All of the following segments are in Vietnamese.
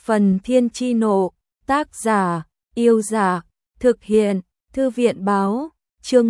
Phần Thiên Chi Nộ, tác giả, Yêu Giả, thực hiện, Thư viện Báo, chương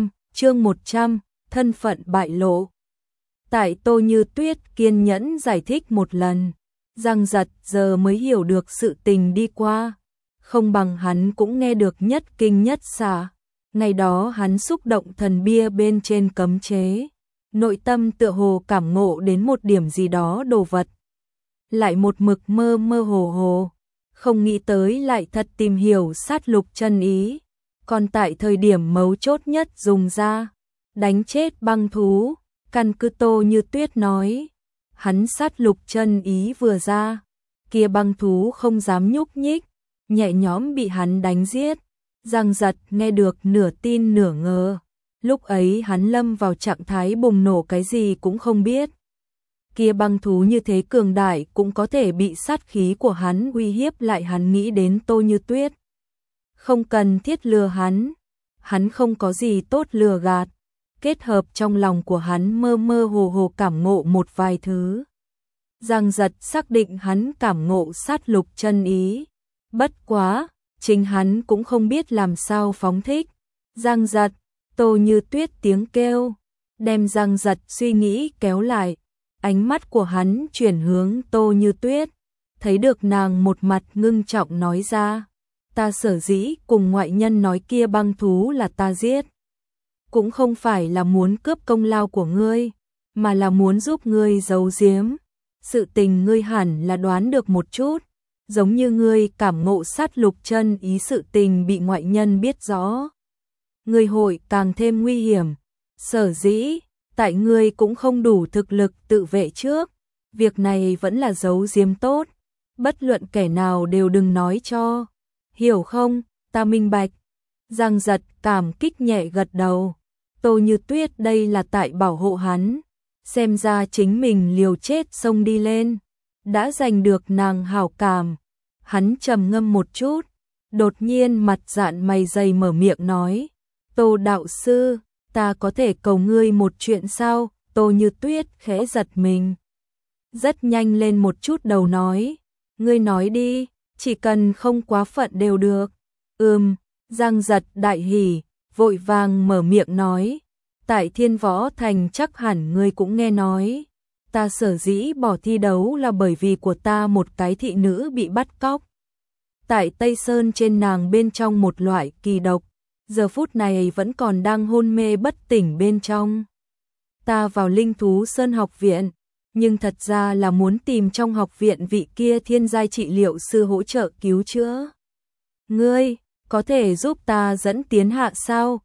100, thân phận bại lộ. Tại Tô Như Tuyết kiên nhẫn giải thích một lần, Giang Giật giờ mới hiểu được sự tình đi qua, không bằng hắn cũng nghe được nhất kinh nhất xạ. Ngày đó hắn xúc động thần bia bên trên cấm chế, nội tâm tựa hồ cảm ngộ đến một điểm gì đó đồ vật. Lại một mực mơ mơ hồ hồ, không nghĩ tới lại thật tìm hiểu sát lục chân ý, còn tại thời điểm mấu chốt nhất dùng ra, đánh chết băng thú, căn cứ Tô Như Tuyết nói, hắn sát lục chân ý vừa ra, kia băng thú không dám nhúc nhích, nhẹ nhõm bị hắn đánh giết. Giang Giật nghe được nửa tin nửa ngờ, lúc ấy hắn lâm vào trạng thái bùng nổ cái gì cũng không biết. Kia băng thú như thế cường đại cũng có thể bị sát khí của hắn uy hiếp lại, hắn nghĩ đến Tô Như Tuyết. Không cần thiết lừa hắn không có gì tốt lừa gạt, kết hợp trong lòng của hắn mơ mơ hồ hồ cảm ngộ một vài thứ. Giang Giật xác định hắn cảm ngộ sát lục chân ý, bất quá, chính hắn cũng không biết làm sao phóng thích. Giang Giật, Tô Như Tuyết tiếng kêu, đem Giang Giật suy nghĩ kéo lại. Ánh mắt của hắn chuyển hướng Tô Như Tuyết, thấy được nàng một mặt ngưng trọng nói ra, ta sở dĩ cùng ngoại nhân nói kia băng thú là ta giết, cũng không phải là muốn cướp công lao của ngươi, mà là muốn giúp ngươi giấu giếm. Sự tình ngươi hẳn là đoán được một chút, giống như ngươi cảm ngộ sát lục chân ý, sự tình bị ngoại nhân biết rõ, ngươi hội càng thêm nguy hiểm. Sở dĩ tại ngươi cũng không đủ thực lực tự vệ trước, việc này vẫn là giấu giếm tốt, bất luận kẻ nào đều đừng nói cho, hiểu không? Ta minh bạch. Giang Giật cảm kích nhẹ gật đầu. Tô Như Tuyết đây là tại bảo hộ hắn, xem ra chính mình liều chết xông đi lên, đã giành được nàng hảo cảm. Hắn trầm ngâm một chút, đột nhiên mặt dạn mày dày mở miệng nói, Tô đạo sư, ta có thể cầu ngươi một chuyện sao? Tô Như Tuyết khẽ giật mình, rất nhanh lên một chút đầu nói, ngươi nói đi, chỉ cần không quá phận đều được. Giang Giật đại hỉ, vội vàng mở miệng nói, tại Thiên Võ Thành chắc hẳn ngươi cũng nghe nói, ta sở dĩ bỏ thi đấu là bởi vì của ta một cái thị nữ bị bắt cóc. Tại Tây Sơn trên nàng bên trong một loại kỳ độc, giờ phút này vẫn còn đang hôn mê bất tỉnh bên trong. Ta vào Linh Thú Sơn học viện, nhưng thật ra là muốn tìm trong học viện vị kia thiên giai trị liệu sư hỗ trợ cứu chữa. Ngươi, có thể giúp ta dẫn tiến hạ sao?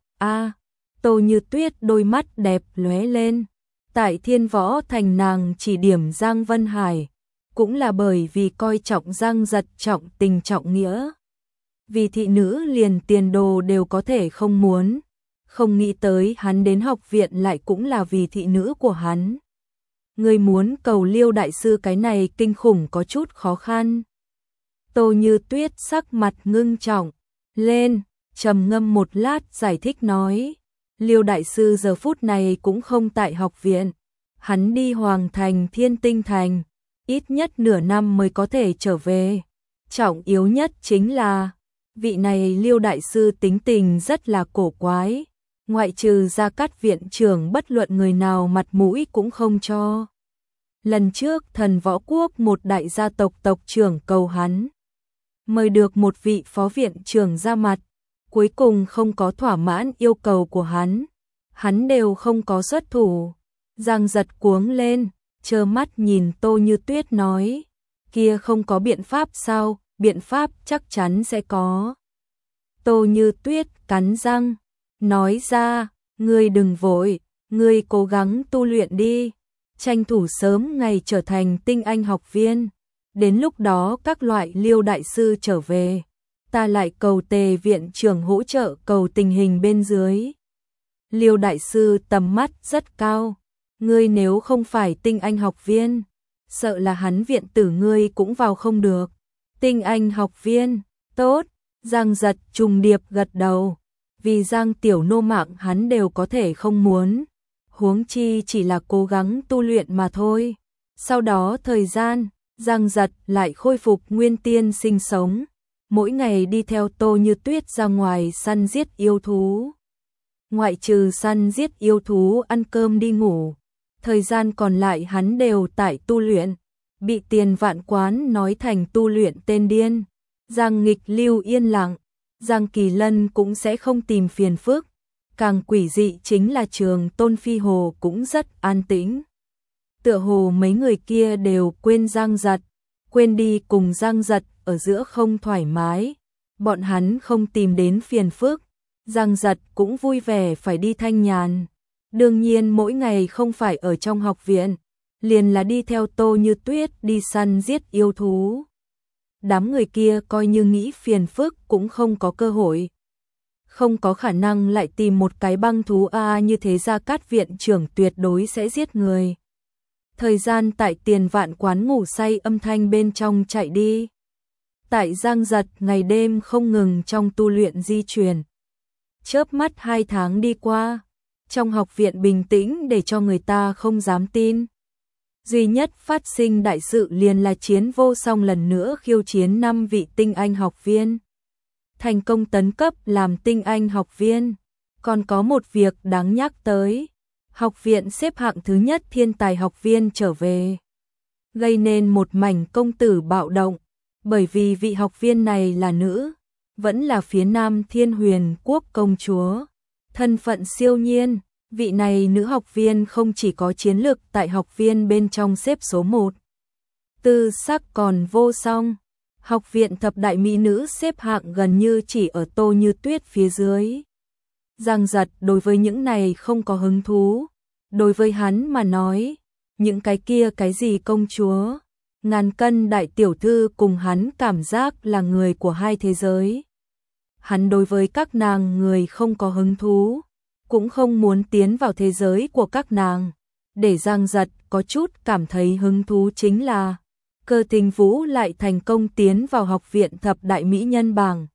Tô Như Tuyết đôi mắt đẹp lóe lên. Tại Thiên Võ Thành nàng chỉ điểm Giang Vân Hải, cũng là bởi vì coi trọng Giang Giật trọng tình trọng nghĩa. Vì thị nữ liền tiền đồ đều có thể không muốn, không nghĩ tới hắn đến học viện lại cũng là vì thị nữ của hắn. Người muốn cầu Liêu đại sư cái này kinh khủng có chút khó khăn. Tô Như Tuyết sắc mặt ngưng trọng lên, trầm ngâm một lát giải thích nói, Liêu đại sư giờ phút này cũng không tại học viện, hắn đi Hoàng Thành Thiên Tinh Thành, ít nhất nửa năm mới có thể trở về. Trọng yếu nhất chính là vị này Liêu đại sư tính tình rất là cổ quái, ngoại trừ Gia Cát viện trưởng bất luận người nào mặt mũi cũng không cho. Lần trước Thần Võ Quốc một đại gia tộc tộc trưởng cầu hắn mời được một vị phó viện trưởng ra mặt, cuối cùng không có thỏa mãn yêu cầu của hắn đều không có xuất thủ. Giang Giật cuống lên, trơ mắt nhìn Tô Như Tuyết nói, kia không có biện pháp sao? Biện pháp chắc chắn sẽ có. Tô Như Tuyết cắn răng, nói ra, ngươi đừng vội, ngươi cố gắng tu luyện đi, tranh thủ sớm ngày trở thành tinh anh học viên. Đến lúc đó các loại Liêu đại sư trở về, ta lại cầu Tề viện trưởng hỗ trợ cầu tình hình bên dưới. Liêu đại sư tầm mắt rất cao, ngươi nếu không phải tinh anh học viên, sợ là hắn viện tử ngươi cũng vào không được. Tinh anh học viên, tốt. Giang Giật trùng điệp gật đầu, vì Giang tiểu nô mạng hắn đều có thể không muốn, huống chi chỉ là cố gắng tu luyện mà thôi. Sau đó thời gian Giang Giật lại khôi phục nguyên tiên sinh sống, mỗi ngày đi theo Tô Như Tuyết ra ngoài săn giết yêu thú. Ngoại trừ săn giết yêu thú, ăn cơm đi ngủ, thời gian còn lại hắn đều tại tu luyện, bị Tiền Vạn Quán nói thành tu luyện tên điên. Giang Nghịch Lưu yên lặng, Giang Kỳ Lân cũng sẽ không tìm phiền phức, càng quỷ dị chính là Trường Tôn Phi Hồ cũng rất an tĩnh. Tựa hồ mấy người kia đều quên Giang Giật, quên đi cùng Giang Giật ở giữa không thoải mái, bọn hắn không tìm đến phiền phức, Giang Giật cũng vui vẻ phải đi thanh nhàn. Đương nhiên mỗi ngày không phải ở trong học viện, liền là đi theo Tô Như Tuyết đi săn giết yêu thú. Đám người kia coi như nghĩ phiền phức cũng không có cơ hội. Không có khả năng lại tìm một cái băng thú như thế, Gia Cát viện trưởng tuyệt đối sẽ giết người. Thời gian tại Tiền Vạn Quán ngủ say âm thanh bên trong chạy đi. Tại Giang Giật ngày đêm không ngừng trong tu luyện di chuyển. Chớp mắt 2 tháng đi qua, trong học viện bình tĩnh để cho người ta không dám tin. Duy nhất phát sinh đại sự liền là Chiến Vô Song lần nữa khiêu chiến 5 vị tinh anh học viên. Thành công tấn cấp làm tinh anh học viên. Còn có một việc đáng nhắc tới. Học viện xếp hạng thứ nhất thiên tài học viên trở về. Gây nên một mảnh công tử bạo động. Bởi vì vị học viên này là nữ. Vẫn là phía Nam Thiên Huyền Quốc công chúa. Thân phận siêu nhiên. Vị này nữ học viên không chỉ có chiến lược tại học viên bên trong xếp số 1. Tư sắc còn vô song. Học viện thập đại mỹ nữ xếp hạng gần như chỉ ở Tô Như Tuyết phía dưới. Giang Giật đối với những này không có hứng thú. Đối với hắn mà nói, những cái kia cái gì công chúa, ngàn cân đại tiểu thư cùng hắn cảm giác là người của hai thế giới. Hắn đối với các nàng người không có hứng thú, cũng không muốn tiến vào thế giới của các nàng. Để Giang Giật có chút cảm thấy hứng thú chính là Cơ Thính Vũ lại thành công tiến vào học viện thập đại mỹ nhân bảng.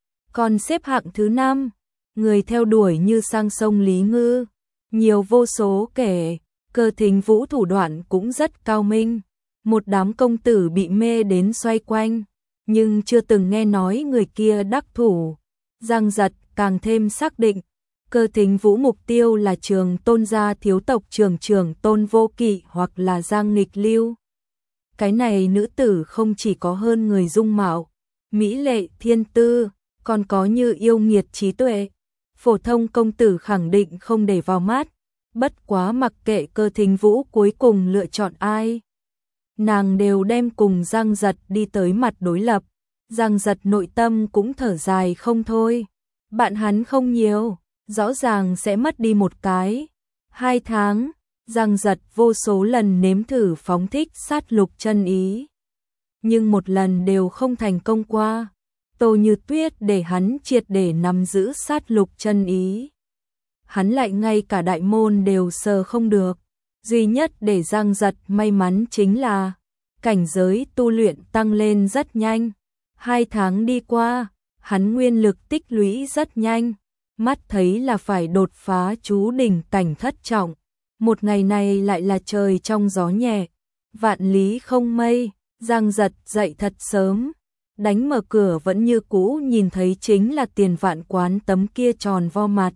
Còn xếp hạng thứ 5, người theo đuổi như sang sông Lý Ngư, nhiều vô số kể. Cơ Thính Vũ thủ đoạn cũng rất cao minh, một đám công tử bị mê đến xoay quanh, nhưng chưa từng nghe nói người kia đắc thủ. Giang Giật càng thêm xác định, Cơ Thính Vũ mục tiêu là Trường Tôn gia thiếu tộc Trường Tôn Vô Kỵ hoặc là Giang Nghịch Lưu. Cái này nữ tử không chỉ có hơn người dung mạo, mỹ lệ thiên tư, còn có như yêu nghiệt trí tuệ. Phổ thông công tử khẳng định không để vào mắt, bất quá mặc kệ Cơ Thính Vũ cuối cùng lựa chọn ai, nàng đều đem cùng Giang Giật đi tới mặt đối lập. Giang Giật nội tâm cũng thở dài không thôi, bạn hắn không nhiều, rõ ràng sẽ mất đi một cái. 2 tháng, Giang Giật vô số lần nếm thử phóng thích sát lục chân ý, nhưng một lần đều không thành công qua. Tô Như Tuyết để hắn triệt để nắm giữ sát lục chân ý, hắn lại ngay cả đại môn đều sờ không được. Duy nhất để Giang Giật may mắn chính là cảnh giới tu luyện tăng lên rất nhanh. 2 tháng đi qua, hắn nguyên lực tích lũy rất nhanh, mắt thấy là phải đột phá chú đỉnh cảnh thất trọng. Một ngày này lại là trời trong gió nhẹ, vạn lý không mây. Giang Giật dậy thật sớm, đánh mở cửa vẫn như cũ nhìn thấy chính là Tiền Vạn Quán tấm kia tròn vo mặt.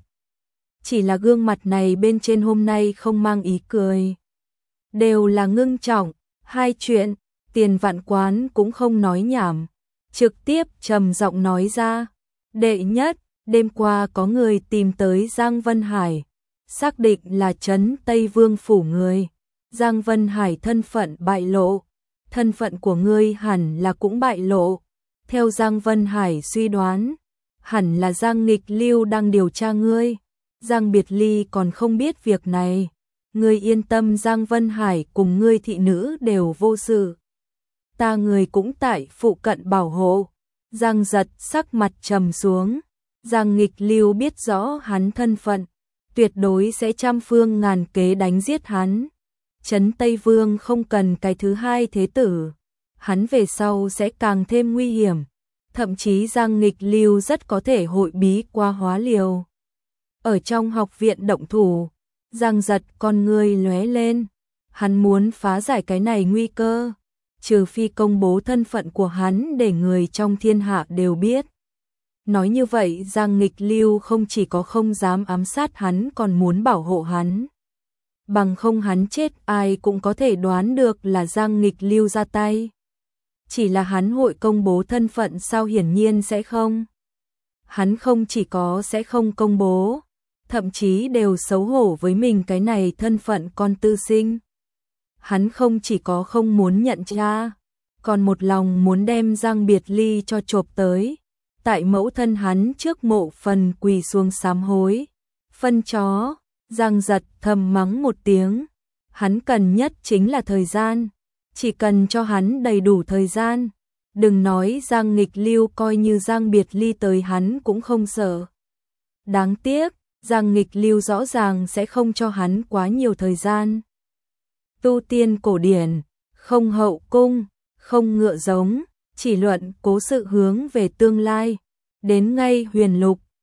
Chỉ là gương mặt này bên trên hôm nay không mang ý cười, đều là ngưng trọng. 2 chuyện, Tiền Vạn Quán cũng không nói nhảm, trực tiếp trầm giọng nói ra. Đệ nhất, đêm qua có người tìm tới Giang Vân Hải, xác định là trấn Tây Vương phủ người. Giang Vân Hải thân phận bại lộ, thân phận của ngươi hẳn là cũng bại lộ. Theo Giang Vân Hải suy đoán, hẳn là Giang Nghịch Lưu đang điều tra ngươi. Giang Biệt Ly còn không biết việc này. Ngươi yên tâm, Giang Vân Hải cùng ngươi thị nữ đều vô sự. Ta người cũng tại phụ cận bảo hộ. Giang Giật sắc mặt trầm xuống. Giang Nghịch Lưu biết rõ hắn thân phận, tuyệt đối sẽ trăm phương ngàn kế đánh giết hắn. Trấn Tây Vương không cần cái thứ hai thế tử, hắn về sau sẽ càng thêm nguy hiểm. Thậm chí Giang Nghịch Lưu rất có thể hội bí qua hóa liều. Ở trong học viện động thủ, Giang Giật con ngươi lóe lên, hắn muốn phá giải cái này nguy cơ. trừ phi công bố thân phận của hắn để người trong thiên hạ đều biết. Nói như vậy Giang Nghịch Lưu không chỉ có không dám ám sát hắn còn muốn bảo hộ hắn. Bằng không hắn chết ai cũng có thể đoán được là Giang Nghịch Lưu ra tay. Chỉ là hắn hội công bố thân phận sao, hiển nhiên sẽ không. Hắn không chỉ có sẽ không công bố, thậm chí đều xấu hổ với mình cái này thân phận con tư sinh. Hắn không chỉ có không muốn nhận ra, còn một lòng muốn đem Giang Biệt Ly cho chộp tới. Tại mẫu thân hắn trước mộ phần quỳ xuống sám hối. Phân chó, Giang Giật thầm mắng một tiếng. Hắn cần nhất chính là thời gian. Chỉ cần cho hắn đầy đủ thời gian. Đừng nói Giang Nghịch Lưu, coi như Giang Biệt Ly tới hắn cũng không sợ. Đáng tiếc, Giang Nghịch Lưu rõ ràng sẽ không cho hắn quá nhiều thời gian. Tu tiên cổ điển, không hậu cung, không ngựa giống, chỉ luận cố sự hướng về tương lai. Đến ngay huyền lục,